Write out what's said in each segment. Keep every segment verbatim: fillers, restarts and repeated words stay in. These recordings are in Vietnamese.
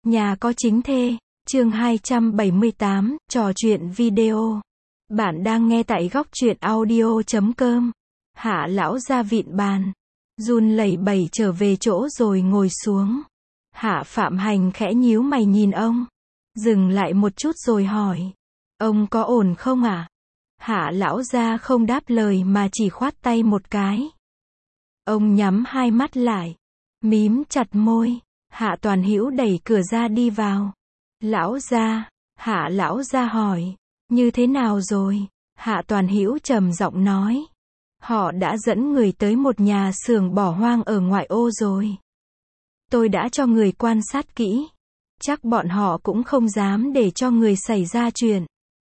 Nhà có chính thê, chương hai trăm bảy mươi tám, trò chuyện video. Bạn đang nghe tại góc truyện audio chấm com. Hạ lão ra vịn bàn, run lẩy bẩy trở về chỗ rồi ngồi xuống. Hạ Phạm Hành khẽ nhíu mày nhìn ông, dừng lại một chút rồi hỏi, ông có ổn không ạ? À? Hạ lão ra không đáp lời mà chỉ khoát tay một cái. Ông nhắm hai mắt lại, mím chặt môi. Hạ Toàn Hữu đẩy cửa ra đi vào. Lão gia, Hạ lão gia hỏi, như thế nào rồi? Hạ Toàn Hữu trầm giọng nói, họ đã dẫn người tới một nhà xưởng bỏ hoang ở ngoại ô rồi. Tôi đã cho người quan sát kỹ, chắc bọn họ cũng không dám để cho người xảy ra chuyện.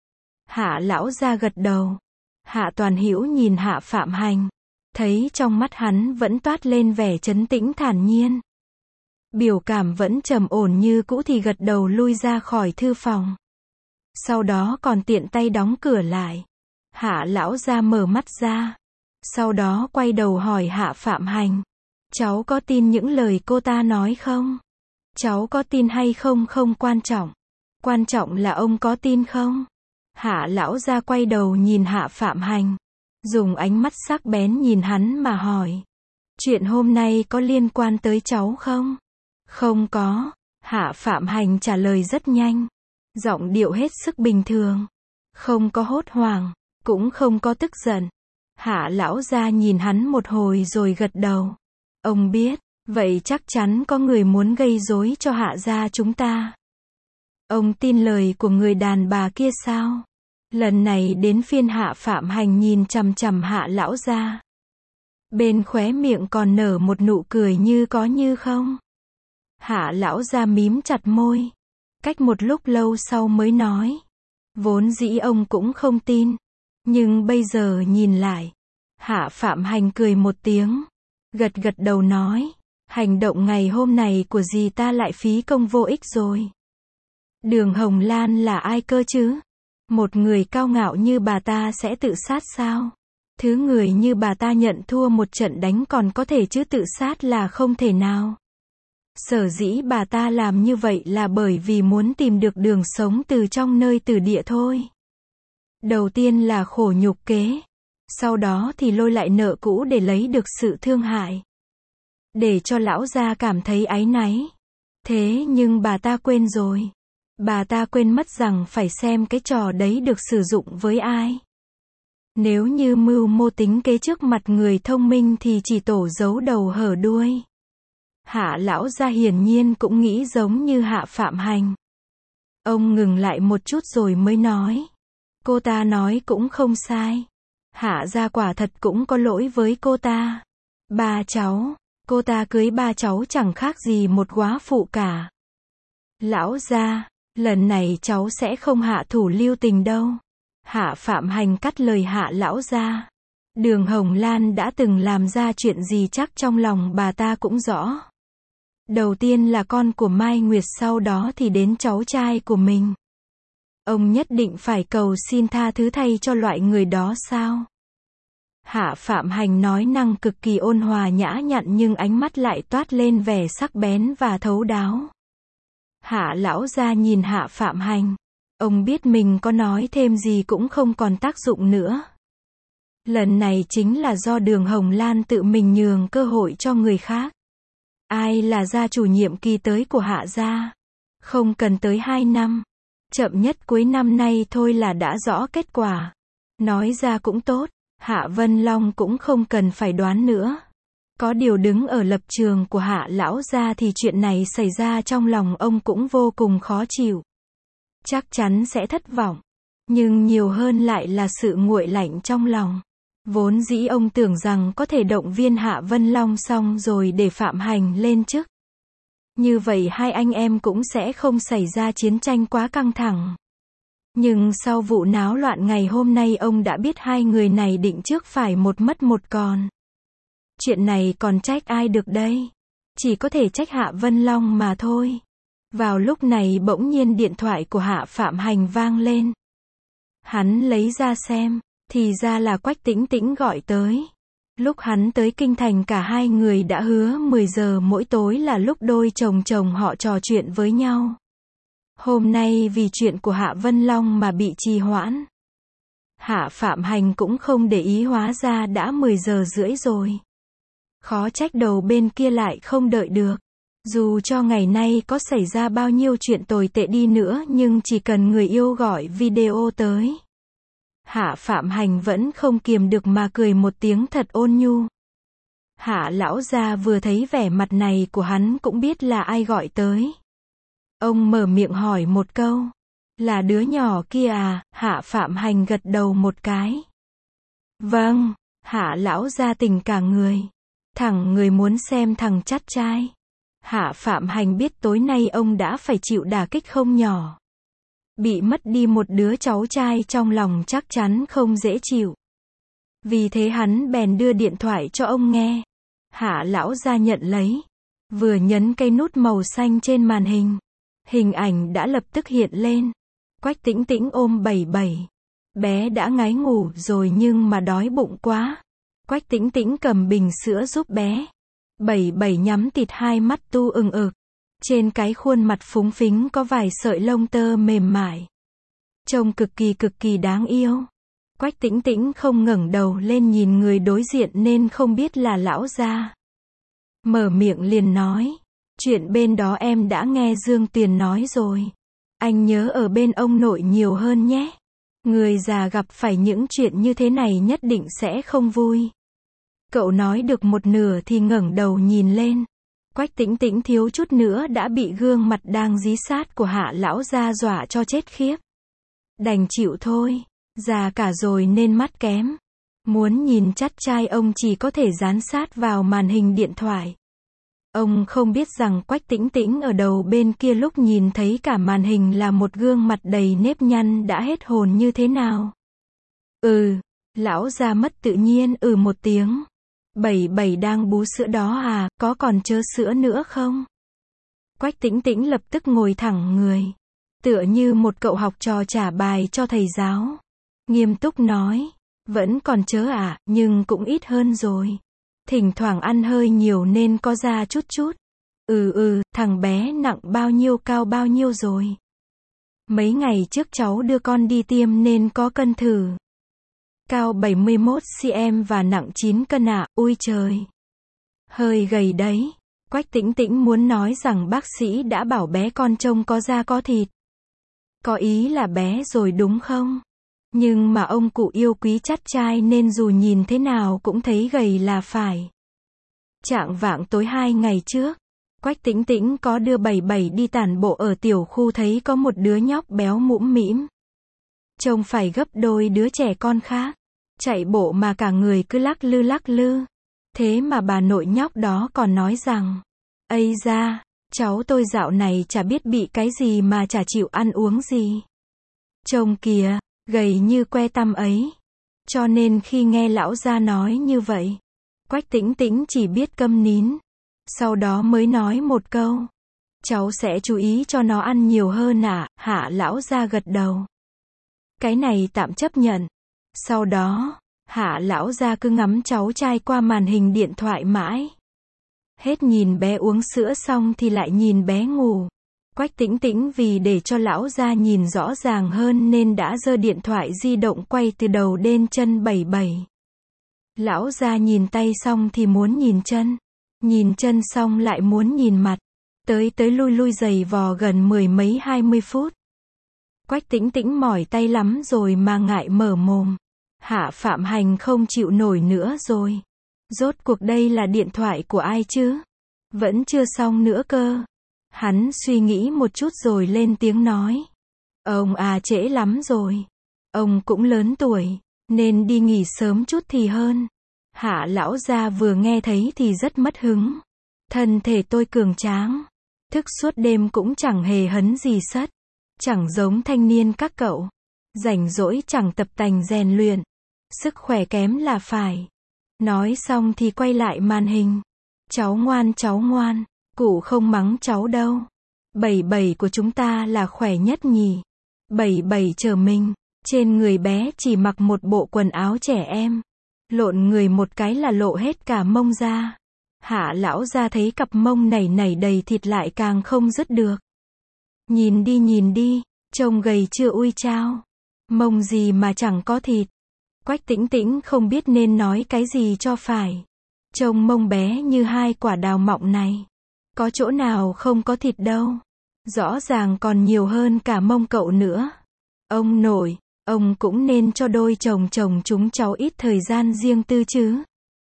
Hạ lão gia gật đầu. Hạ Toàn Hữu nhìn Hạ Phạm Hành, thấy trong mắt hắn vẫn toát lên vẻ trấn tĩnh thản nhiên. Biểu cảm vẫn trầm ổn như cũ thì gật đầu lui ra khỏi thư phòng. Sau đó còn tiện tay đóng cửa lại. Hạ lão gia mở mắt ra. Sau đó quay đầu hỏi Hạ Phạm Hành, cháu có tin những lời cô ta nói không? Cháu có tin hay không không quan trọng. Quan trọng là ông có tin không? Hạ lão gia quay đầu nhìn Hạ Phạm Hành, dùng ánh mắt sắc bén nhìn hắn mà hỏi, chuyện hôm nay có liên quan tới cháu không? Không có. Hạ Phạm Hành trả lời rất nhanh, giọng điệu hết sức bình thường, không có hốt hoảng, cũng không có tức giận. Hạ lão gia nhìn hắn một hồi rồi gật đầu. Ông biết, vậy chắc chắn có người muốn gây rối cho Hạ gia chúng ta. Ông tin lời của người đàn bà kia sao? Lần này đến phiên Hạ Phạm Hành nhìn chằm chằm Hạ lão gia. Bên khóe miệng còn nở một nụ cười như có như không. Hạ lão gia mím chặt môi, cách một lúc lâu sau mới nói, vốn dĩ ông cũng không tin, nhưng bây giờ nhìn lại. Hạ Phạm Hành cười một tiếng, gật gật đầu nói, hành động ngày hôm này của dì ta lại phí công vô ích rồi. Đường Hồng Lan là ai cơ chứ? Một người cao ngạo như bà ta sẽ tự sát sao? Thứ người như bà ta nhận thua một trận đánh còn có thể chứ tự sát là không thể nào. Sở dĩ bà ta làm như vậy là bởi vì muốn tìm được đường sống từ trong nơi tử địa thôi. Đầu tiên là khổ nhục kế, sau đó thì lôi lại nợ cũ để lấy được sự thương hại, để cho lão gia cảm thấy áy náy. Thế nhưng bà ta quên rồi. Bà ta quên mất rằng phải xem cái trò đấy được sử dụng với ai. Nếu như mưu mô tính kế trước mặt người thông minh thì chỉ tổ giấu đầu hở đuôi. Hạ lão gia hiển nhiên cũng nghĩ giống như Hạ Phạm Hành. Ông ngừng lại một chút rồi mới nói, cô ta nói cũng không sai. Hạ gia quả thật cũng có lỗi với cô ta. Ba cháu, cô ta cưới ba cháu chẳng khác gì một góa phụ cả. Lão gia, lần này cháu sẽ không hạ thủ lưu tình đâu. Hạ Phạm Hành cắt lời Hạ lão gia. Đường Hồng Lan đã từng làm ra chuyện gì chắc trong lòng bà ta cũng rõ. Đầu tiên là con của Mai Nguyệt, sau đó thì đến cháu trai của mình. Ông nhất định phải cầu xin tha thứ thay cho loại người đó sao? Hạ Phạm Hành nói năng cực kỳ ôn hòa nhã nhặn nhưng ánh mắt lại toát lên vẻ sắc bén và thấu đáo. Hạ lão gia nhìn Hạ Phạm Hành, ông biết mình có nói thêm gì cũng không còn tác dụng nữa. Lần này chính là do Đường Hồng Lan tự mình nhường cơ hội cho người khác. Ai là gia chủ nhiệm kỳ tới của Hạ gia? Không cần tới hai năm. Chậm nhất cuối năm nay thôi là đã rõ kết quả. Nói ra cũng tốt, Hạ Vân Long cũng không cần phải đoán nữa. Có điều đứng ở lập trường của Hạ lão gia thì chuyện này xảy ra trong lòng ông cũng vô cùng khó chịu. Chắc chắn sẽ thất vọng. Nhưng nhiều hơn lại là sự nguội lạnh trong lòng. Vốn dĩ ông tưởng rằng có thể động viên Hạ Vân Long xong rồi để Phạm Hành lên chức. Như vậy hai anh em cũng sẽ không xảy ra chiến tranh quá căng thẳng. Nhưng sau vụ náo loạn ngày hôm nay ông đã biết hai người này định trước phải một mất một còn. Chuyện này còn trách ai được đây? Chỉ có thể trách Hạ Vân Long mà thôi. Vào lúc này bỗng nhiên điện thoại của Hạ Phạm Hành vang lên. Hắn lấy ra xem, thì ra là Quách Tĩnh Tĩnh gọi tới. Lúc hắn tới kinh thành cả hai người đã hứa mười giờ mỗi tối là lúc đôi chồng chồng họ trò chuyện với nhau. Hôm nay vì chuyện của Hạ Vân Long mà bị trì hoãn. Hạ Phạm Hành cũng không để ý, hóa ra đã mười giờ rưỡi rồi. Khó trách đầu bên kia lại không đợi được. Dù cho ngày nay có xảy ra bao nhiêu chuyện tồi tệ đi nữa nhưng chỉ cần người yêu gọi video tới. Hạ Phạm Hành vẫn không kiềm được mà cười một tiếng thật ôn nhu. Hạ lão gia vừa thấy vẻ mặt này của hắn cũng biết là ai gọi tới. Ông mở miệng hỏi một câu. Là đứa nhỏ kia à? Hạ Phạm Hành gật đầu một cái. Vâng, Hạ lão gia tỉnh cả người. Thằng người muốn xem thằng chắt trai. Hạ Phạm Hành biết tối nay ông đã phải chịu đả kích không nhỏ. Bị mất đi một đứa cháu trai trong lòng chắc chắn không dễ chịu. Vì thế hắn bèn đưa điện thoại cho ông nghe. Hạ lão gia nhận lấy. Vừa nhấn cây nút màu xanh trên màn hình. Hình ảnh đã lập tức hiện lên. Quách Tĩnh Tĩnh ôm Bảy Bảy. Bé đã ngái ngủ rồi nhưng mà đói bụng quá. Quách Tĩnh Tĩnh cầm bình sữa giúp bé. Bảy Bảy nhắm tịt hai mắt tu ừng ực. Trên cái khuôn mặt phúng phính có vài sợi lông tơ mềm mại. Trông cực kỳ cực kỳ đáng yêu. Quách Tĩnh Tĩnh không ngẩng đầu lên nhìn người đối diện nên không biết là lão gia. Mở miệng liền nói. Chuyện bên đó em đã nghe Dương Tuyền nói rồi. Anh nhớ ở bên ông nội nhiều hơn nhé. Người già gặp phải những chuyện như thế này nhất định sẽ không vui. Cậu nói được một nửa thì ngẩng đầu nhìn lên. Quách Tĩnh Tĩnh thiếu chút nữa đã bị gương mặt đang dí sát của Hạ lão gia dọa cho chết khiếp. Đành chịu thôi, già cả rồi nên mắt kém. Muốn nhìn chắt trai ông chỉ có thể dán sát vào màn hình điện thoại. Ông không biết rằng Quách Tĩnh Tĩnh ở đầu bên kia lúc nhìn thấy cả màn hình là một gương mặt đầy nếp nhăn đã hết hồn như thế nào. Ừ, lão gia mất tự nhiên ừ một tiếng. Bảy Bảy đang bú sữa đó à, có còn chớ sữa nữa không? Quách Tĩnh Tĩnh lập tức ngồi thẳng người. Tựa như một cậu học trò trả bài cho thầy giáo. Nghiêm túc nói, vẫn còn chớ à, nhưng cũng ít hơn rồi. Thỉnh thoảng ăn hơi nhiều nên có ra chút chút. Ừ ừ, thằng bé nặng bao nhiêu cao bao nhiêu rồi? Mấy ngày trước cháu đưa con đi tiêm nên có cân thử. Cao bảy mươi mốt xăng-ti-mét và nặng chín cân ạ, à, ui trời. Hơi gầy đấy. Quách Tĩnh Tĩnh muốn nói rằng bác sĩ đã bảo bé con trông có da có thịt. Có ý là bé rồi đúng không? Nhưng mà ông cụ yêu quý chắt trai nên dù nhìn thế nào cũng thấy gầy là phải. Chạng vạng tối hai ngày trước, Quách Tĩnh Tĩnh có đưa Bảy Bảy đi tản bộ ở tiểu khu thấy có một đứa nhóc béo mũm mĩm. Trông phải gấp đôi đứa trẻ con khác. Chạy bộ mà cả người cứ lắc lư lắc lư. Thế mà bà nội nhóc đó còn nói rằng, ây da, cháu tôi dạo này chả biết bị cái gì mà chả chịu ăn uống gì. Trông kìa, gầy như que tăm ấy. Cho nên khi nghe lão gia nói như vậy, Quách Tĩnh Tĩnh chỉ biết câm nín. Sau đó mới nói một câu, cháu sẽ chú ý cho nó ăn nhiều hơn ạ. À? Hạ lão gia gật đầu. Cái này tạm chấp nhận. Sau đó, Hạ lão gia cứ ngắm cháu trai qua màn hình điện thoại mãi. Hết nhìn bé uống sữa xong thì lại nhìn bé ngủ. Quách Tĩnh Tĩnh vì để cho lão gia nhìn rõ ràng hơn nên đã giơ điện thoại di động quay từ đầu đến chân Bảy Bảy. Lão gia nhìn tay xong thì muốn nhìn chân. Nhìn chân xong lại muốn nhìn mặt. Tới tới lui lui giày vò gần mười mấy hai mươi phút. Quách Tĩnh Tĩnh mỏi tay lắm rồi mà ngại mở mồm. Hạ Phạm Hành không chịu nổi nữa rồi. Rốt cuộc đây là điện thoại của ai chứ? Vẫn chưa xong nữa cơ. Hắn suy nghĩ một chút rồi lên tiếng nói. Ông à trễ lắm rồi. Ông cũng lớn tuổi, nên đi nghỉ sớm chút thì hơn. Hạ lão gia vừa nghe thấy thì rất mất hứng. Thân thể tôi cường tráng. Thức suốt đêm cũng chẳng hề hấn gì sất. Chẳng giống thanh niên các cậu. Rảnh rỗi chẳng tập tành rèn luyện. Sức khỏe kém là phải. Nói xong thì quay lại màn hình. Cháu ngoan cháu ngoan. Cụ không mắng cháu đâu. Bảy Bảy của chúng ta là khỏe nhất nhỉ. Bảy Bảy chờ mình. Trên người bé chỉ mặc một bộ quần áo trẻ em. Lộn người một cái là lộ hết cả mông ra. Hạ lão gia thấy cặp mông nảy nảy đầy thịt lại càng không dứt được. Nhìn đi nhìn đi, trông gầy chưa ui chao. Mông gì mà chẳng có thịt. Quách Tĩnh Tĩnh không biết nên nói cái gì cho phải. Trông mông bé như hai quả đào mọng này. Có chỗ nào không có thịt đâu. Rõ ràng còn nhiều hơn cả mông cậu nữa. Ông nội, ông cũng nên cho đôi chồng chồng chúng cháu ít thời gian riêng tư chứ.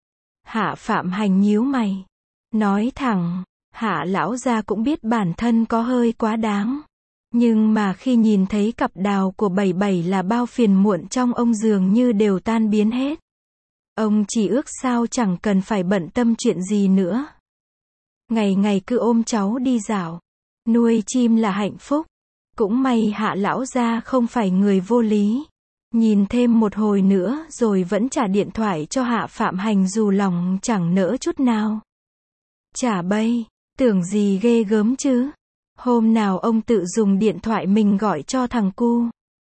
Hạ Phạm Hành nhíu mày. Nói thẳng, Hạ lão gia cũng biết bản thân có hơi quá đáng. Nhưng mà khi nhìn thấy cặp đào của bảy bảy là bao phiền muộn trong ông dường như đều tan biến hết. Ông chỉ ước sao chẳng cần phải bận tâm chuyện gì nữa. Ngày ngày cứ ôm cháu đi dạo. Nuôi chim là hạnh phúc. Cũng may Hạ lão gia không phải người vô lý. Nhìn thêm một hồi nữa rồi vẫn trả điện thoại cho Hạ Phạm Hành dù lòng chẳng nỡ chút nào. Chả bây, tưởng gì ghê gớm chứ. Hôm nào ông tự dùng điện thoại mình gọi cho thằng cu.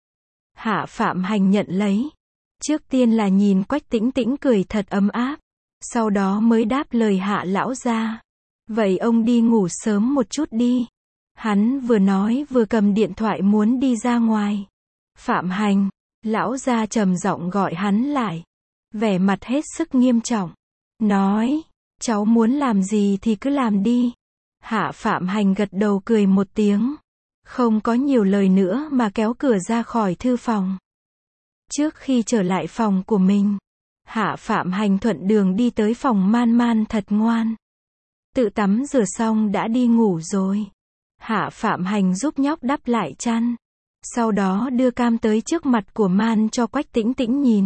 Hạ Phạm Hành nhận lấy. Trước tiên là nhìn Quách Tĩnh Tĩnh cười thật ấm áp. Sau đó mới đáp lời Hạ lão gia. Vậy ông đi ngủ sớm một chút đi. Hắn vừa nói vừa cầm điện thoại muốn đi ra ngoài. Phạm Hành, lão gia trầm giọng gọi hắn lại. Vẻ mặt hết sức nghiêm trọng. Nói, cháu muốn làm gì thì cứ làm đi. Hạ Phạm Hành gật đầu cười một tiếng. Không có nhiều lời nữa mà kéo cửa ra khỏi thư phòng. Trước khi trở lại phòng của mình, Hạ Phạm Hành thuận đường đi tới phòng Man Man thật ngoan. Tự tắm rửa xong đã đi ngủ rồi. Hạ Phạm Hành giúp nhóc đắp lại chăn. Sau đó đưa cam tới trước mặt của Man cho Quách Tĩnh Tĩnh nhìn.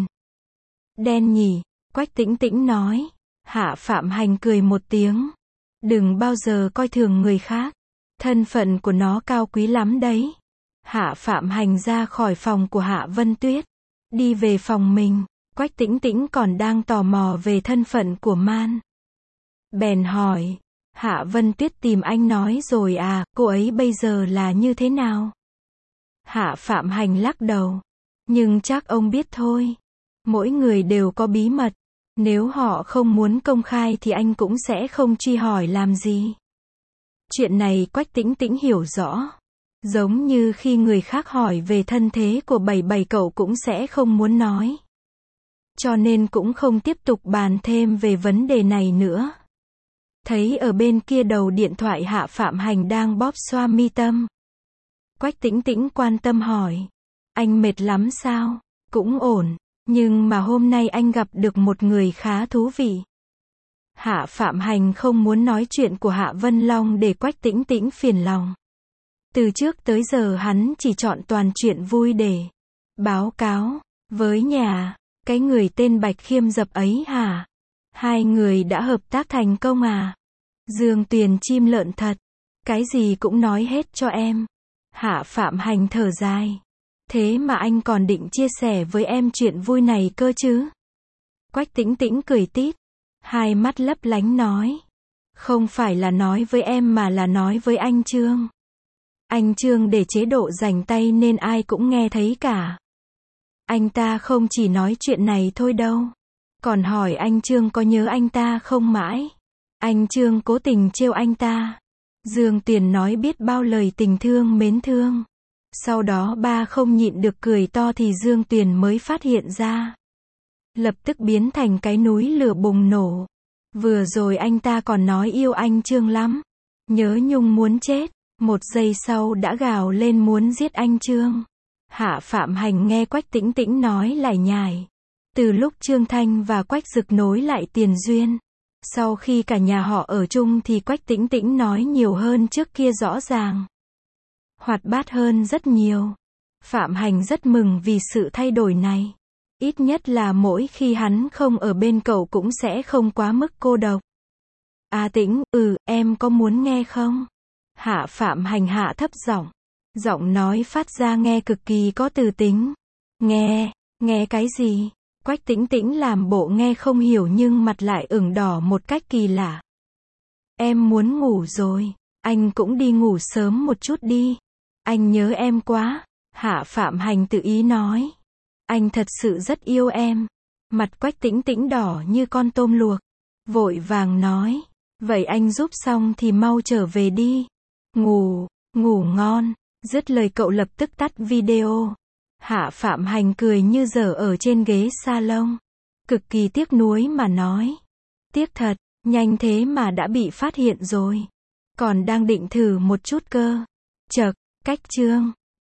Đen nhỉ, Quách Tĩnh Tĩnh nói. Hạ Phạm Hành cười một tiếng. Đừng bao giờ coi thường người khác. Thân phận của nó cao quý lắm đấy. Hạ Phạm Hành ra khỏi phòng của Hạ Vân Tuyết. Đi về phòng mình. Quách Tĩnh Tĩnh còn đang tò mò về thân phận của Man. Bèn hỏi. Hạ Vân Tuyết tìm anh nói rồi à, cô ấy bây giờ là như thế nào? Hạ Phạm Hành lắc đầu. Nhưng chắc ông biết thôi. Mỗi người đều có bí mật. Nếu họ không muốn công khai thì anh cũng sẽ không truy hỏi làm gì. Chuyện này Quách Tĩnh Tĩnh hiểu rõ. Giống như khi người khác hỏi về thân thế của bảy bảy cậu cũng sẽ không muốn nói. Cho nên cũng không tiếp tục bàn thêm về vấn đề này nữa. Thấy ở bên kia đầu điện thoại Hạ Phạm Hành đang bóp xoa mi tâm. Quách Tĩnh Tĩnh quan tâm hỏi. Anh mệt lắm sao? Cũng ổn. Nhưng mà hôm nay anh gặp được một người khá thú vị. Hạ Phạm Hành không muốn nói chuyện của Hạ Vân Long để Quách Tĩnh Tĩnh phiền lòng. Từ trước tới giờ hắn chỉ chọn toàn chuyện vui để báo cáo với nhà. Cái người tên Bạch Khiêm Dập ấy hả? Hai người đã hợp tác thành công à? Dương Tuyền chim lợn thật. Cái gì cũng nói hết cho em. Hạ Phạm Hành thở dài. Thế mà anh còn định chia sẻ với em chuyện vui này cơ chứ? Quách Tĩnh Tĩnh cười tít. Hai mắt lấp lánh nói. Không phải là nói với em mà là nói với anh Trương. Anh Trương để chế độ rảnh tay nên ai cũng nghe thấy cả. Anh ta không chỉ nói chuyện này thôi đâu. Còn hỏi anh Trương có nhớ anh ta không mãi. Anh Trương cố tình trêu anh ta. Dương Tuyền nói biết bao lời tình thương mến thương. Sau đó ba không nhịn được cười to thì Dương Tuyền mới phát hiện ra. Lập tức biến thành cái núi lửa bùng nổ. Vừa rồi anh ta còn nói yêu anh Trương lắm. Nhớ nhung muốn chết. Một giây sau đã gào lên muốn giết anh Trương. Hạ Phạm Hành nghe Quách Tĩnh Tĩnh nói lải nhải. Từ lúc Trương Thanh và Quách Dực nối lại tiền duyên. Sau khi cả nhà họ ở chung thì Quách Tĩnh Tĩnh nói nhiều hơn trước kia rõ ràng. Hoạt bát hơn rất nhiều. Phạm Hành rất mừng vì sự thay đổi này. Ít nhất là mỗi khi hắn không ở bên cậu cũng sẽ không quá mức cô độc. À Tĩnh, ừ, em có muốn nghe không? Hạ Phạm Hành hạ thấp giọng. Giọng nói phát ra nghe cực kỳ có từ tính. Nghe, nghe cái gì? Quách Tĩnh Tĩnh làm bộ nghe không hiểu nhưng mặt lại ửng đỏ một cách kỳ lạ. Em muốn ngủ rồi. Anh cũng đi ngủ sớm một chút đi. Anh nhớ em quá. Hạ Phạm Hành tự ý nói. Anh thật sự rất yêu em. Mặt Quách Tĩnh Tĩnh đỏ như con tôm luộc. Vội vàng nói. Vậy anh giúp xong thì mau trở về đi. Ngủ, ngủ ngon. Dứt lời cậu lập tức tắt video. Hạ Phạm Hành cười như dở ở trên ghế salon. Cực kỳ tiếc nuối mà nói. Tiếc thật, nhanh thế mà đã bị phát hiện rồi. Còn đang định thử một chút cơ. Chậc, cách chương.